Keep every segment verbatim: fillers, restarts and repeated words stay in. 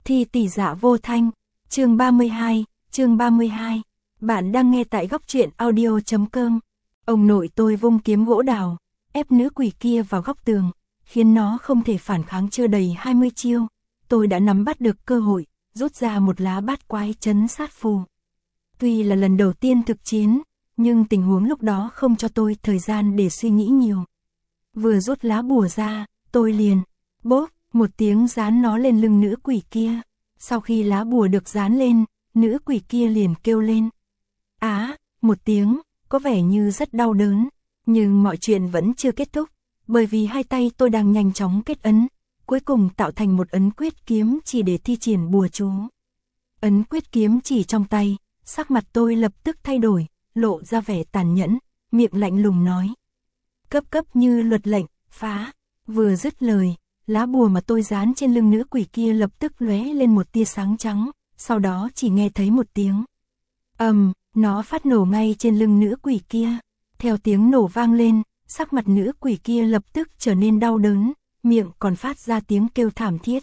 Thi tỷ dạ vô thanh, chương ba mươi hai, chương ba mươi hai. Bạn đang nghe tại góc truyện audio chấm com. Ông nội tôi vung kiếm gỗ đào, ép nữ quỷ kia vào góc tường, khiến nó không thể phản kháng chưa đầy hai mươi chiêu. Tôi đã nắm bắt được cơ hội, rút ra một lá bát quái trấn sát phù. Tuy là lần đầu tiên thực chiến, nhưng tình huống lúc đó không cho tôi thời gian để suy nghĩ nhiều. Vừa rút lá bùa ra, tôi liền, bốp, một tiếng dán nó lên lưng nữ quỷ kia. Sau khi lá bùa được dán lên, nữ quỷ kia liền kêu lên. Á, một tiếng, có vẻ như rất đau đớn, nhưng mọi chuyện vẫn chưa kết thúc, bởi vì hai tay tôi đang nhanh chóng kết ấn, cuối cùng tạo thành một ấn quyết kiếm chỉ để thi triển bùa chú. Ấn quyết kiếm chỉ trong tay, sắc mặt tôi lập tức thay đổi, lộ ra vẻ tàn nhẫn, miệng lạnh lùng nói. Cấp cấp như luật lệnh, phá, vừa dứt lời, lá bùa mà tôi dán trên lưng nữ quỷ kia lập tức lóe lên một tia sáng trắng, sau đó chỉ nghe thấy một tiếng. Ầm, um, nó phát nổ ngay trên lưng nữ quỷ kia. Theo tiếng nổ vang lên, sắc mặt nữ quỷ kia lập tức trở nên đau đớn, miệng còn phát ra tiếng kêu thảm thiết.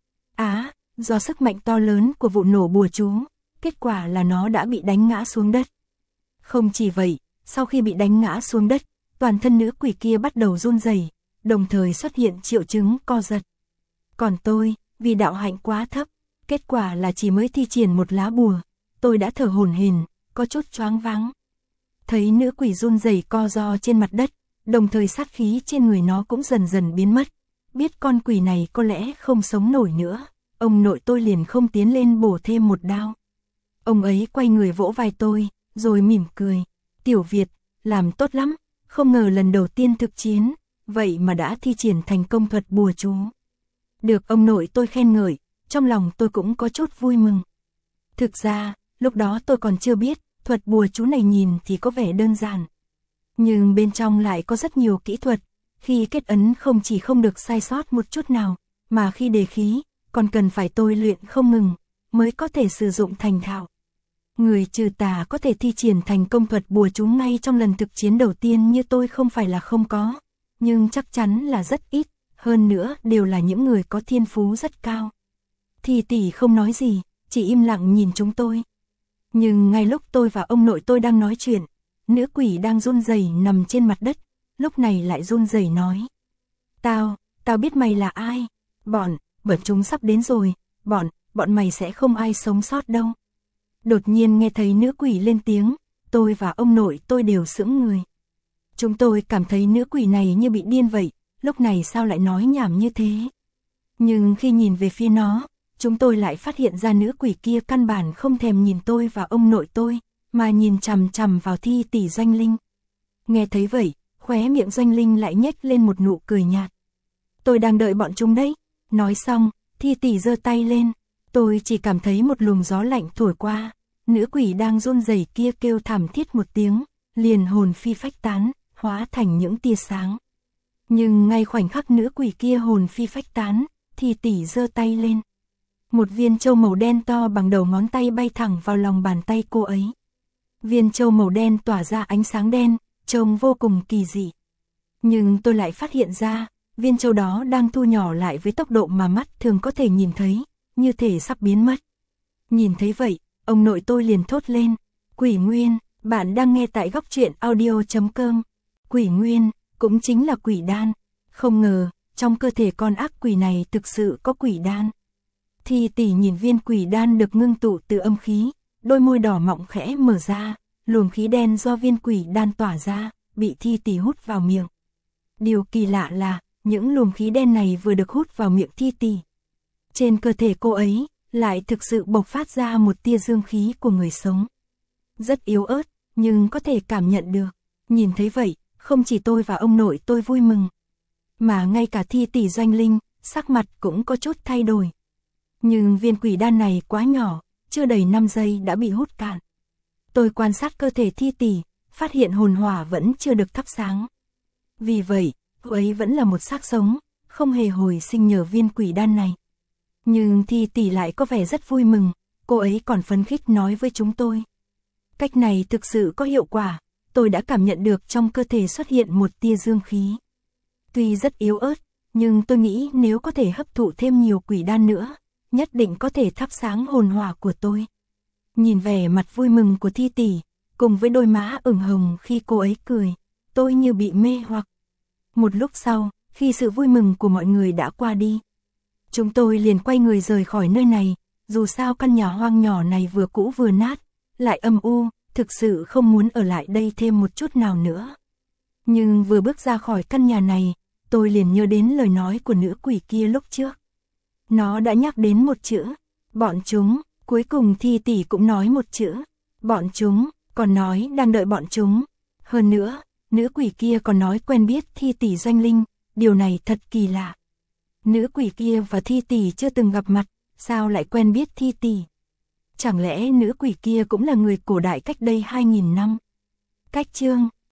Á, do sức mạnh to lớn của vụ nổ bùa chú, kết quả là nó đã bị đánh ngã xuống đất. Không chỉ vậy, sau khi bị đánh ngã xuống đất, toàn thân nữ quỷ kia bắt đầu run rẩy, đồng thời xuất hiện triệu chứng co giật. Còn tôi, vì đạo hạnh quá thấp, kết quả là chỉ mới thi triển một lá bùa, tôi đã thở hổn hển, có chút choáng váng. Thấy nữ quỷ run rẩy co ro trên mặt đất, đồng thời sát khí trên người nó cũng dần dần biến mất. Biết con quỷ này có lẽ không sống nổi nữa, ông nội tôi liền không tiến lên bổ thêm một đao. Ông ấy quay người vỗ vai tôi, rồi mỉm cười. Tiểu Việt, làm tốt lắm, không ngờ lần đầu tiên thực chiến, vậy mà đã thi triển thành công thuật bùa chú. Được ông nội tôi khen ngợi, trong lòng tôi cũng có chút vui mừng. Thực ra, lúc đó tôi còn chưa biết, thuật bùa chú này nhìn thì có vẻ đơn giản. Nhưng bên trong lại có rất nhiều kỹ thuật, khi kết ấn không chỉ không được sai sót một chút nào, mà khi đề khí, còn cần phải tôi luyện không ngừng, mới có thể sử dụng thành thạo. Người trừ tà có thể thi triển thành công thuật bùa chú ngay trong lần thực chiến đầu tiên như tôi không phải là không có, nhưng chắc chắn là rất ít, hơn nữa đều là những người có thiên phú rất cao. Thì tỷ không nói gì, chỉ im lặng nhìn chúng tôi. Nhưng ngay lúc tôi và ông nội tôi đang nói chuyện, nữ quỷ đang run rẩy nằm trên mặt đất, lúc này lại run rẩy nói. Tao, tao biết mày là ai, bọn, bọn chúng sắp đến rồi, bọn, bọn mày sẽ không ai sống sót đâu. Đột nhiên nghe thấy nữ quỷ lên tiếng, tôi và ông nội tôi đều sững người. Chúng tôi cảm thấy nữ quỷ này như bị điên vậy, lúc này sao lại nói nhảm như thế. Nhưng khi nhìn về phía nó, chúng tôi lại phát hiện ra nữ quỷ kia căn bản không thèm nhìn tôi và ông nội tôi, mà nhìn chằm chằm vào Thi tỷ Doanh Linh. Nghe thấy vậy, khóe miệng Doanh Linh lại nhếch lên một nụ cười nhạt. Tôi đang đợi bọn chúng đấy. Nói xong, Thi tỷ giơ tay lên. Tôi chỉ cảm thấy một luồng gió lạnh thổi qua, nữ quỷ đang run rẩy kia kêu thảm thiết một tiếng, liền hồn phi phách tán, hóa thành những tia sáng. Nhưng ngay khoảnh khắc nữ quỷ kia hồn phi phách tán, Thi tỷ giơ tay lên. Một viên châu màu đen to bằng đầu ngón tay bay thẳng vào lòng bàn tay cô ấy. Viên châu màu đen tỏa ra ánh sáng đen, trông vô cùng kỳ dị. Nhưng tôi lại phát hiện ra, viên châu đó đang thu nhỏ lại với tốc độ mà mắt thường có thể nhìn thấy, như thể sắp biến mất. Nhìn thấy vậy, ông nội tôi liền thốt lên. Quỷ nguyên, bạn đang nghe tại góc truyện audio chấm com. Quỷ nguyên, cũng chính là quỷ đan. Không ngờ, trong cơ thể con ác quỷ này thực sự có quỷ đan. Thi tỷ nhìn viên quỷ đan được ngưng tụ từ âm khí, đôi môi đỏ mọng khẽ mở ra, luồng khí đen do viên quỷ đan tỏa ra, bị Thi tỷ hút vào miệng. Điều kỳ lạ là, những luồng khí đen này vừa được hút vào miệng Thi tỷ, trên cơ thể cô ấy, lại thực sự bộc phát ra một tia dương khí của người sống. Rất yếu ớt, nhưng có thể cảm nhận được. Nhìn thấy vậy, không chỉ tôi và ông nội tôi vui mừng, mà ngay cả Thi tỷ Doanh Linh, sắc mặt cũng có chút thay đổi. Nhưng viên quỷ đan này quá nhỏ, chưa đầy năm giây đã bị hút cạn. Tôi quan sát cơ thể Thi tỷ, phát hiện hồn hỏa vẫn chưa được thắp sáng. Vì vậy, cô ấy vẫn là một xác sống, không hề hồi sinh nhờ viên quỷ đan này. Nhưng Thi tỷ lại có vẻ rất vui mừng, cô ấy còn phấn khích nói với chúng tôi. Cách này thực sự có hiệu quả, tôi đã cảm nhận được trong cơ thể xuất hiện một tia dương khí. Tuy rất yếu ớt, nhưng tôi nghĩ nếu có thể hấp thụ thêm nhiều quỷ đan nữa, nhất định có thể thắp sáng hồn hỏa của tôi. Nhìn vẻ mặt vui mừng của Thi tỷ, cùng với đôi má ửng hồng khi cô ấy cười, tôi như bị mê hoặc. Một lúc sau, khi sự vui mừng của mọi người đã qua đi, chúng tôi liền quay người rời khỏi nơi này, dù sao căn nhà hoang nhỏ này vừa cũ vừa nát, lại âm u, thực sự không muốn ở lại đây thêm một chút nào nữa. Nhưng vừa bước ra khỏi căn nhà này, tôi liền nhớ đến lời nói của nữ quỷ kia lúc trước. Nó đã nhắc đến một chữ, bọn chúng, cuối cùng Thi tỷ cũng nói một chữ, bọn chúng, còn nói đang đợi bọn chúng. Hơn nữa, nữ quỷ kia còn nói quen biết Thi tỷ Doanh Linh, điều này thật kỳ lạ. Nữ quỷ kia và Thi tỷ chưa từng gặp mặt, sao lại quen biết Thi tỷ? Chẳng lẽ nữ quỷ kia cũng là người cổ đại cách đây hai nghìn năm? Cách chương